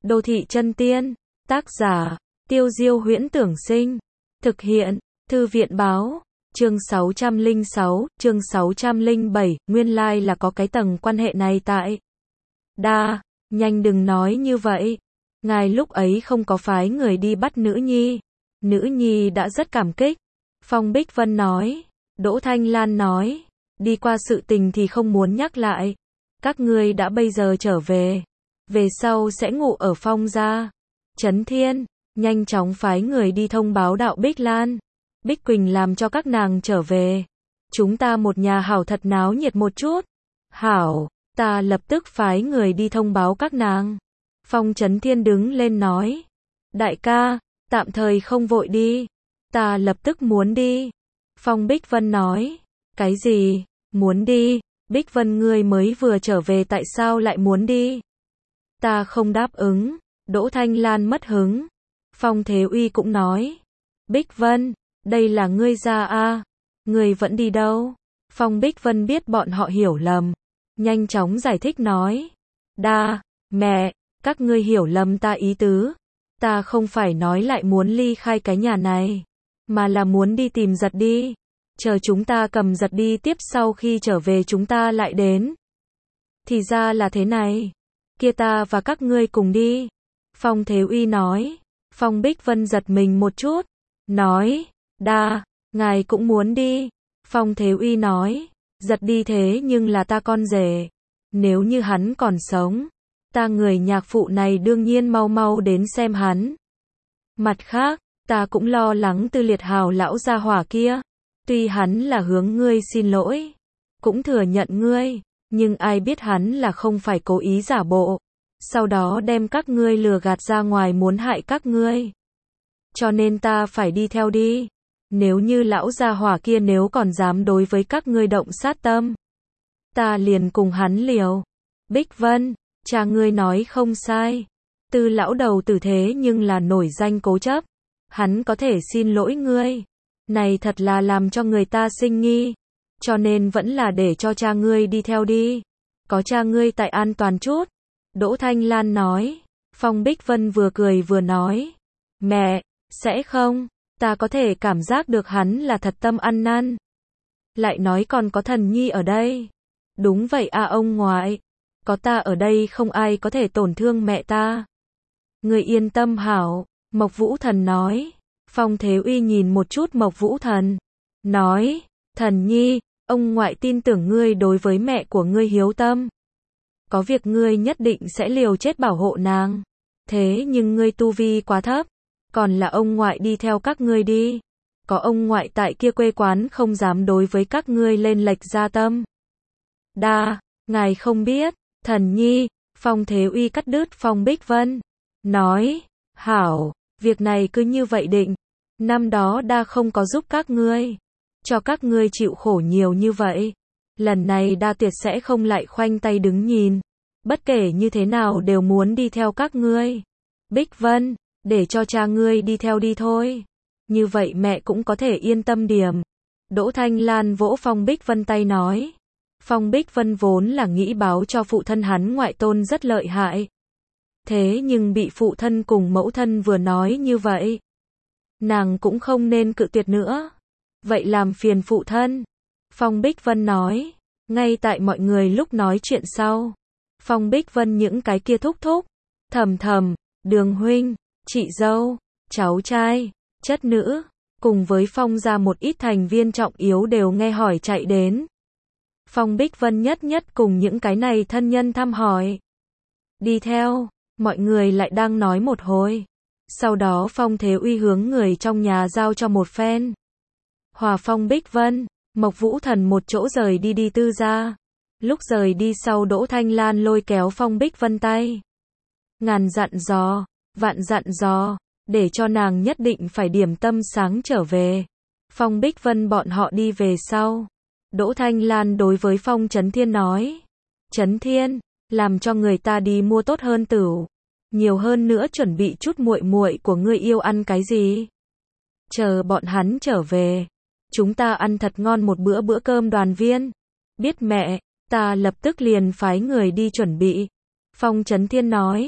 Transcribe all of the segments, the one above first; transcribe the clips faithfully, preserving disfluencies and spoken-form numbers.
Đô thị chân tiên, tác giả, Tiêu Diêu Huyễn Tưởng Sinh, thực hiện, Thư viện Báo, chương sáu trăm lẻ sáu, chương sáu trăm lẻ bảy, nguyên lai là có cái tầng quan hệ này tại. Đa, nhanh đừng nói như vậy. Ngài lúc ấy không có phái người đi bắt nữ nhi. Nữ nhi đã rất cảm kích. Phong Bích Vân nói. Đỗ Thanh Lan nói. Đi qua sự tình thì không muốn nhắc lại. Các ngươi đã bây giờ trở về. Về sau sẽ ngủ ở Phong gia. Trấn Thiên, nhanh chóng phái người đi thông báo đạo Bích Lan. Bích Quỳnh làm cho các nàng trở về. Chúng ta một nhà hảo thật náo nhiệt một chút. Hảo, ta lập tức phái người đi thông báo các nàng. Phong Trấn Thiên đứng lên nói. Đại ca, tạm thời không vội đi. Ta lập tức muốn đi. Phong Bích Vân nói. Cái gì, muốn đi? Bích Vân ngươi mới vừa trở về tại sao lại muốn đi? Ta không đáp ứng. Đỗ Thanh Lan mất hứng. Phong Thế Uy cũng nói. Bích Vân, đây là ngươi ra a, ngươi vẫn đi đâu? Phong Bích Vân biết bọn họ hiểu lầm. Nhanh chóng giải thích nói. Đa, mẹ, các ngươi hiểu lầm ta ý tứ. Ta không phải nói lại muốn ly khai cái nhà này. Mà là muốn đi tìm giật đi. Chờ chúng ta cầm giật đi tiếp sau khi trở về chúng ta lại đến. Thì ra là thế này. Kia ta và các ngươi cùng đi. Phong Thế Uy nói. Phong Bích Vân giật mình một chút. Nói. Đa, ngài cũng muốn đi. Phong Thế Uy nói. Giật đi thế nhưng là ta con rể. Nếu như hắn còn sống. Ta người nhạc phụ này đương nhiên mau mau đến xem hắn. Mặt khác, ta cũng lo lắng Tư Liệt Hào lão gia hỏa kia. Tuy hắn là hướng ngươi xin lỗi. Cũng thừa nhận ngươi. Nhưng ai biết hắn là không phải cố ý giả bộ. Sau đó đem các ngươi lừa gạt ra ngoài muốn hại các ngươi. Cho nên ta phải đi theo đi. Nếu như lão gia hỏa kia nếu còn dám đối với các ngươi động sát tâm. Ta liền cùng hắn liều. Bích Vân, cha ngươi nói không sai. Tư lão đầu tử thế nhưng là nổi danh cố chấp. Hắn có thể xin lỗi ngươi. Này thật là làm cho người ta sinh nghi. Cho nên vẫn là để cho cha ngươi đi theo đi. Có cha ngươi tại an toàn chút. Đỗ Thanh Lan nói. Phong Bích Vân vừa cười vừa nói. Mẹ, sẽ không. Ta có thể cảm giác được hắn là thật tâm ăn năn. Lại nói còn có thần nhi ở đây. Đúng vậy à ông ngoại. Có ta ở đây không ai có thể tổn thương mẹ ta. Người yên tâm hảo. Mộc Vũ Thần nói. Phong Thế Uy nhìn một chút Mộc Vũ Thần. Nói. Thần nhi, ông ngoại tin tưởng ngươi đối với mẹ của ngươi hiếu tâm. Có việc ngươi nhất định sẽ liều chết bảo hộ nàng. Thế nhưng ngươi tu vi quá thấp. Còn là ông ngoại đi theo các ngươi đi. Có ông ngoại tại kia quê quán không dám đối với các ngươi lên lệch gia tâm. Đa, ngài không biết. Thần nhi, Phong Thế Uy cắt đứt Phong Bích Vân. Nói, hảo, việc này cứ như vậy định. Năm đó đa không có giúp các ngươi. Cho các ngươi chịu khổ nhiều như vậy. Lần này đa tuyệt sẽ không lại khoanh tay đứng nhìn. Bất kể như thế nào đều muốn đi theo các ngươi. Bích Vân, để cho cha ngươi đi theo đi thôi. Như vậy mẹ cũng có thể yên tâm điểm. Đỗ Thanh Lan vỗ Phong Bích Vân tay nói. Phong Bích Vân vốn là nghĩ báo cho phụ thân hắn ngoại tôn rất lợi hại. Thế nhưng bị phụ thân cùng mẫu thân vừa nói như vậy. Nàng cũng không nên cự tuyệt nữa. Vậy làm phiền phụ thân. Phong Bích Vân nói. Ngay tại mọi người lúc nói chuyện sau. Phong Bích Vân những cái kia thúc thúc. Thầm thầm, Đường huynh, chị dâu, cháu trai, chất nữ. Cùng với Phong ra một ít thành viên trọng yếu đều nghe hỏi chạy đến. Phong Bích Vân nhất nhất cùng những cái này thân nhân thăm hỏi. Đi theo, mọi người lại đang nói một hồi. Sau đó Phong Thế Uy hướng người trong nhà giao cho một phen. Hòa Phong Bích Vân, Mộc Vũ Thần một chỗ rời đi đi tư gia. Lúc rời đi sau Đỗ Thanh Lan lôi kéo Phong Bích Vân tay. Ngàn dặn dò, vạn dặn dò, để cho nàng nhất định phải điểm tâm sáng trở về. Phong Bích Vân bọn họ đi về sau. Đỗ Thanh Lan đối với Phong Trấn Thiên nói. Trấn Thiên, làm cho người ta đi mua tốt hơn tửu. Nhiều hơn nữa chuẩn bị chút muội muội của ngươi yêu ăn cái gì. Chờ bọn hắn trở về. Chúng ta ăn thật ngon một bữa bữa cơm đoàn viên. Biết mẹ, ta lập tức liền phái người đi chuẩn bị. Phong Trấn Thiên nói.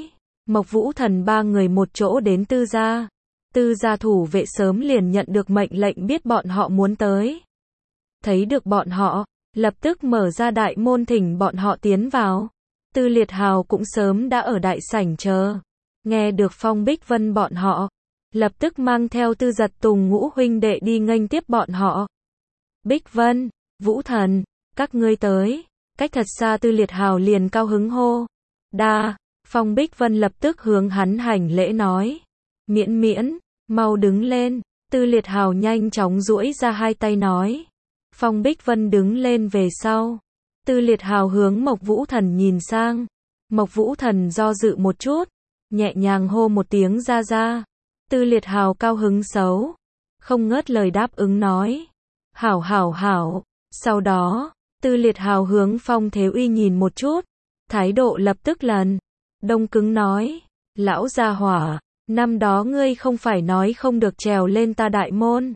Mộc Vũ Thần ba người một chỗ đến Tư gia. Tư gia thủ vệ sớm liền nhận được mệnh lệnh biết bọn họ muốn tới. Thấy được bọn họ, lập tức mở ra đại môn thỉnh bọn họ tiến vào. Tư Liệt Hào cũng sớm đã ở đại sảnh chờ. Nghe được Phong Bích Vân bọn họ, lập tức mang theo Tư Giật Tùng ngũ huynh đệ đi nghênh tiếp bọn họ. Bích Vân, Vũ Thần, các ngươi tới. Cách thật xa Tư Liệt Hào liền cao hứng hô. Đa, Phong Bích Vân lập tức hướng hắn hành lễ nói. Miễn miễn, mau đứng lên. Tư Liệt Hào nhanh chóng duỗi ra hai tay nói. Phong Bích Vân đứng lên về sau. Tư Liệt Hào hướng Mộc Vũ Thần nhìn sang. Mộc Vũ Thần do dự một chút, nhẹ nhàng hô một tiếng ra ra. Tư Liệt Hào cao hứng xấu, không ngớt lời đáp ứng nói. Hảo hảo hảo. Sau đó, Tư Liệt Hào hướng Phong Thế Uy nhìn một chút, thái độ lập tức lần đông cứng nói. Lão gia hỏa, năm đó ngươi không phải nói không được trèo lên ta đại môn.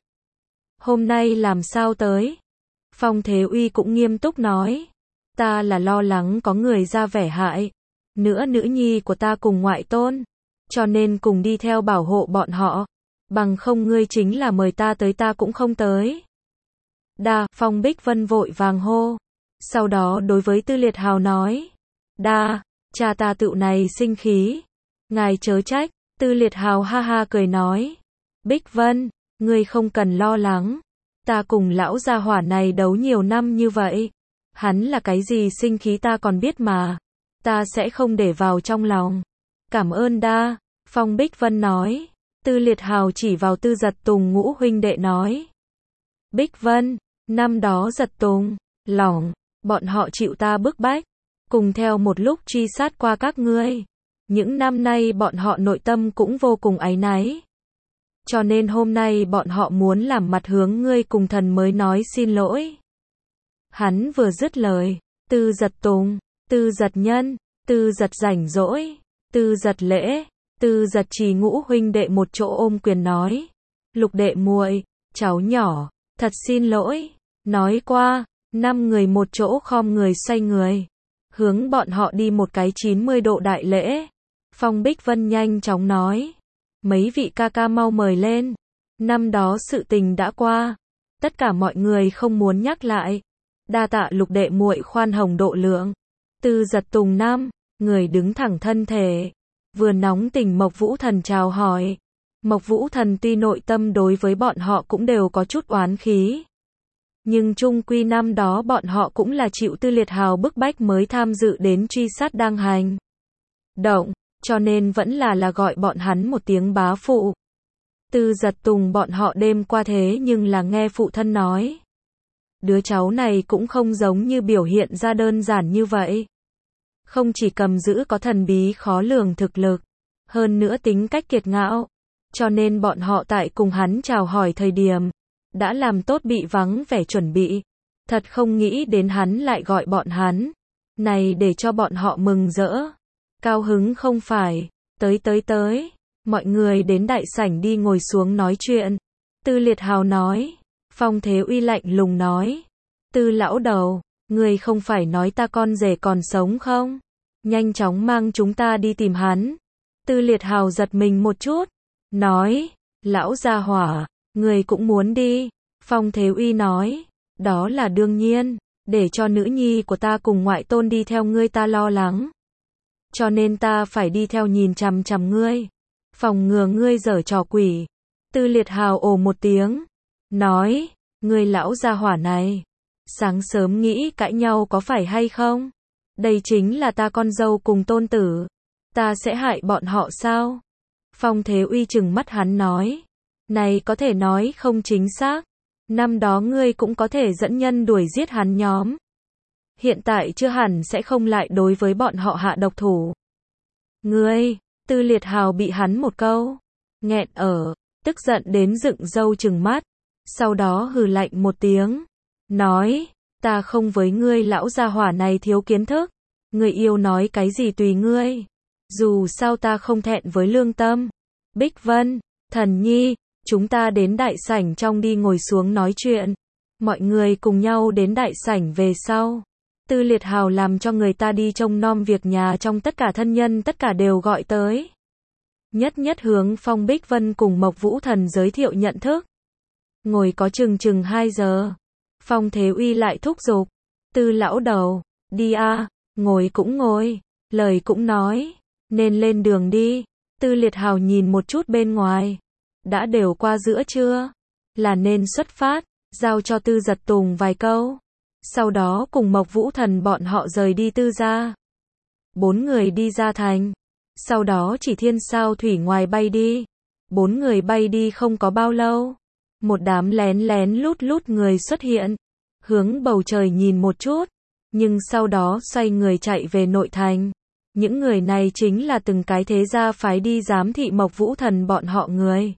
Hôm nay làm sao tới? Phong Thế Uy cũng nghiêm túc nói. Ta là lo lắng có người ra vẻ hại. Nữa nữ nhi của ta cùng ngoại tôn. Cho nên cùng đi theo bảo hộ bọn họ. Bằng không ngươi chính là mời ta tới ta cũng không tới. Đa, Phong Bích Vân vội vàng hô. Sau đó đối với Tư Liệt Hào nói. Đa, cha ta tựu này sinh khí. Ngài chớ trách. Tư Liệt Hào ha ha cười nói. Bích Vân, ngươi không cần lo lắng. Ta cùng lão gia hỏa này đấu nhiều năm như vậy. Hắn là cái gì sinh khí ta còn biết mà. Ta sẽ không để vào trong lòng. Cảm ơn Đa, Phong Bích Vân nói. Tư Liệt Hào chỉ vào Tư Giật Tùng ngũ huynh đệ nói. Bích Vân, năm đó Giật Tùng, lỏng, bọn họ chịu ta bức bách. Cùng theo một lúc truy sát qua các ngươi. Những năm nay bọn họ nội tâm cũng vô cùng áy náy. Cho nên hôm nay bọn họ muốn làm mặt hướng ngươi cùng thần mới nói xin lỗi. Hắn vừa dứt lời, Tư Giật Tùng, Tư Giật Nhân, Tư Giật Rảnh Rỗi, Tư Giật Lễ, Tư Giật Trì ngũ huynh đệ một chỗ ôm quyền nói. Lục đệ muội, cháu nhỏ, thật xin lỗi. Nói qua, năm người một chỗ khom người xoay người. Hướng bọn họ đi một cái chín mươi độ đại lễ. Phong Bích Vân nhanh chóng nói. Mấy vị ca ca mau mời lên. Năm đó sự tình đã qua. Tất cả mọi người không muốn nhắc lại. Đa tạ lục đệ muội khoan hồng độ lượng. Tư Giật Tùng năm, người đứng thẳng thân thể. Vừa nóng tình Mộc Vũ Thần chào hỏi. Mộc Vũ Thần tuy nội tâm đối với bọn họ cũng đều có chút oán khí. Nhưng chung quy năm đó bọn họ cũng là chịu Tư Liệt Hào bức bách mới tham dự đến truy sát đang hành động. Cho nên vẫn là là gọi bọn hắn một tiếng bá phụ. Tư Giật Tùng bọn họ đêm qua thế nhưng là nghe phụ thân nói. Đứa cháu này cũng không giống như biểu hiện ra đơn giản như vậy. Không chỉ cầm giữ có thần bí khó lường thực lực, hơn nữa tính cách kiệt ngạo. Cho nên bọn họ tại cùng hắn chào hỏi thời điểm, đã làm tốt bị vắng vẻ chuẩn bị. Thật không nghĩ đến hắn lại gọi bọn hắn. Này để cho bọn họ mừng rỡ. Cao hứng không phải, tới tới tới, mọi người đến đại sảnh đi ngồi xuống nói chuyện. Tư Liệt Hào nói, Phong Thế Uy lạnh lùng nói, Tư lão đầu, người không phải nói ta con rể còn sống không? Nhanh chóng mang chúng ta đi tìm hắn. Tư Liệt Hào giật mình một chút, nói, lão gia hỏa, người cũng muốn đi. Phong Thế Uy nói, đó là đương nhiên, để cho nữ nhi của ta cùng ngoại tôn đi theo ngươi ta lo lắng. Cho nên ta phải đi theo nhìn chằm chằm ngươi. Phòng ngừa ngươi giở trò quỷ. Tư Liệt Hào ồ một tiếng. Nói, ngươi lão gia hỏa này. Sáng sớm nghĩ cãi nhau có phải hay không? Đây chính là ta con dâu cùng tôn tử. Ta sẽ hại bọn họ sao? Phong Thế Uy trừng mắt hắn nói. Này có thể nói không chính xác. Năm đó ngươi cũng có thể dẫn nhân đuổi giết hắn nhóm. Hiện tại chưa hẳn sẽ không lại đối với bọn họ hạ độc thủ. Ngươi, Tư Liệt Hào bị hắn một câu nghẹn ở, tức giận đến dựng râu trừng mắt, sau đó hừ lạnh một tiếng, nói, ta không với ngươi lão gia hỏa này thiếu kiến thức, ngươi yêu nói cái gì tùy ngươi, dù sao ta không thẹn với lương tâm. Bích Vân, Thần Nhi, chúng ta đến đại sảnh trong đi ngồi xuống nói chuyện. Mọi người cùng nhau đến đại sảnh về sau. Tư Liệt Hào làm cho người ta đi trông nom việc nhà trong, tất cả thân nhân tất cả đều gọi tới. Nhất nhất hướng Phong Bích Vân cùng Mộc Vũ Thần giới thiệu nhận thức. Ngồi có chừng chừng hai giờ. Phong Thế Uy lại thúc giục. Tư lão đầu, đi a, ngồi cũng ngồi, lời cũng nói, nên lên đường đi. Tư Liệt Hào nhìn một chút bên ngoài. Đã đều qua giữa trưa, là nên xuất phát, giao cho Tư Giật Tùng vài câu. Sau đó cùng Mộc Vũ Thần bọn họ rời đi Tư gia. Bốn người đi ra thành. Sau đó chỉ thiên sao thủy ngoài bay đi. Bốn người bay đi không có bao lâu. Một đám lén lén lút lút người xuất hiện. Hướng bầu trời nhìn một chút. Nhưng sau đó xoay người chạy về nội thành. Những người này chính là từng cái thế gia phái đi giám thị Mộc Vũ Thần bọn họ người.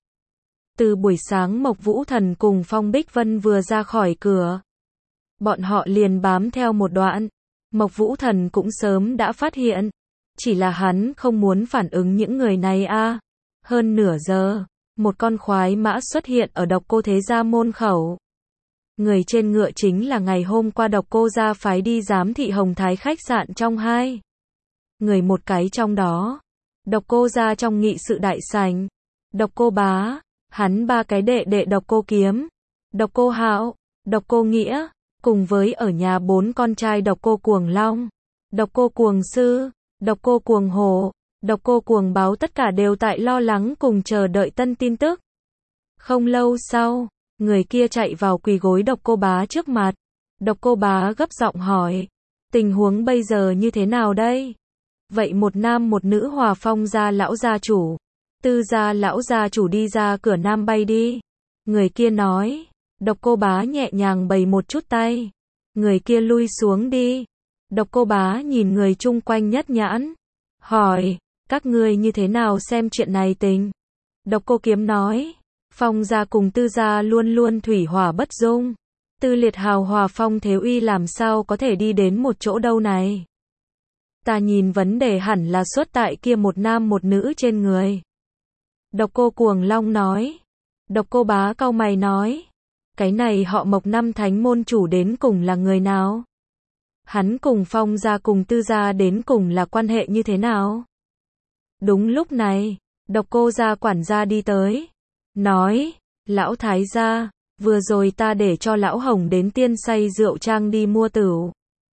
Từ buổi sáng Mộc Vũ Thần cùng Phong Bích Vân vừa ra khỏi cửa. Bọn họ liền bám theo một đoạn. Mộc Vũ Thần cũng sớm đã phát hiện. Chỉ là hắn không muốn phản ứng những người này a. À. Hơn nửa giờ, một con khoái mã xuất hiện ở Độc Cô thế gia môn khẩu. Người trên ngựa chính là ngày hôm qua Độc Cô gia phái đi giám thị Hồng Thái khách sạn trong hai. Người một cái trong đó. Độc Cô gia trong nghị sự đại sảnh. Độc Cô Bá, hắn ba cái đệ đệ Độc Cô Kiếm, Độc Cô Hạo, Độc Cô Nghĩa, cùng với ở nhà bốn con trai Độc Cô Cuồng Long, Độc Cô Cuồng Sư, Độc Cô Cuồng Hổ, Độc Cô Cuồng Báo tất cả đều tại lo lắng cùng chờ đợi tân tin tức. Không lâu sau, người kia chạy vào quỳ gối Độc Cô Bá trước mặt. Độc Cô Bá gấp giọng hỏi, tình huống bây giờ như thế nào đây? Vậy một nam một nữ Hòa Phong gia lão gia chủ, Tư gia lão gia chủ đi ra cửa nam bay đi. Người kia nói. Độc Cô Bá nhẹ nhàng bày một chút tay. Người kia lui xuống đi. Độc Cô Bá nhìn người chung quanh nhất nhãn. Hỏi, các ngươi như thế nào xem chuyện này tình? Độc Cô Kiếm nói, Phong gia cùng Tư gia luôn luôn thủy hỏa bất dung. Tư Liệt Hào hòa Phong Thế Uy làm sao có thể đi đến một chỗ đâu này? Ta nhìn vấn đề hẳn là xuất tại kia một nam một nữ trên người. Độc Cô Cuồng Long nói. Độc Cô Bá cau mày nói, cái này họ Mộc năm thánh môn chủ đến cùng là người nào? Hắn cùng Phong gia cùng Tư gia đến cùng là quan hệ như thế nào? Đúng lúc này, Độc Cô gia quản gia đi tới, nói, lão thái gia, vừa rồi ta để cho lão Hồng đến Tiên Say Rượu Trang đi mua tửu.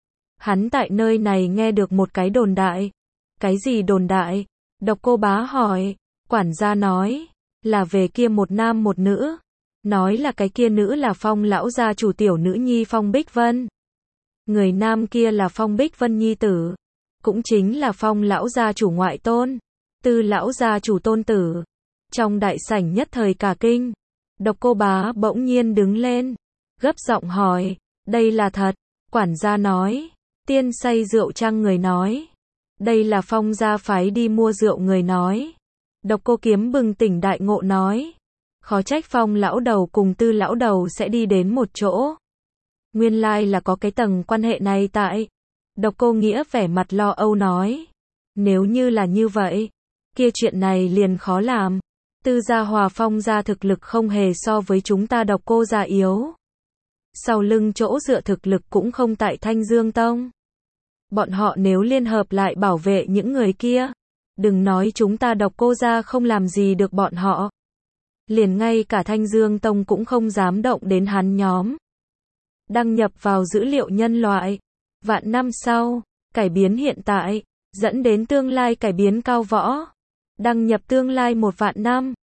Hắn tại nơi này nghe được một cái đồn đại. Cái gì đồn đại? Độc Cô Bá hỏi. Quản gia nói, là về kia một nam một nữ. Nói là cái kia nữ là Phong lão gia chủ tiểu nữ nhi Phong Bích Vân. Người nam kia là Phong Bích Vân nhi tử. Cũng chính là Phong lão gia chủ ngoại tôn. Tư lão gia chủ tôn tử. Trong đại sảnh nhất thời cả kinh. Độc Cô Bá bỗng nhiên đứng lên. Gấp giọng hỏi, đây là thật? Quản gia nói, Tiên Say Rượu Trang người nói. Đây là Phong gia phái đi mua rượu người nói. Độc Cô Kiếm bừng tỉnh đại ngộ nói, khó trách Phong lão đầu cùng Tư lão đầu sẽ đi đến một chỗ. Nguyên lai là có cái tầng quan hệ này tại. Độc Cô Nghĩa vẻ mặt lo âu nói, nếu như là như vậy, kia chuyện này liền khó làm. Tư gia hòa Phong gia thực lực không hề so với chúng ta Độc Cô gia yếu. Sau lưng chỗ dựa thực lực cũng không tại Thanh Dương Tông. Bọn họ nếu liên hợp lại bảo vệ những người kia, đừng nói chúng ta Độc Cô gia không làm gì được bọn họ. Liền ngay cả Thanh Dương Tông cũng không dám động đến hắn nhóm. Đăng nhập vào dữ liệu nhân loại. Vạn năm sau, cải biến hiện tại, dẫn đến tương lai cải biến cao võ. Đăng nhập tương lai một vạn năm.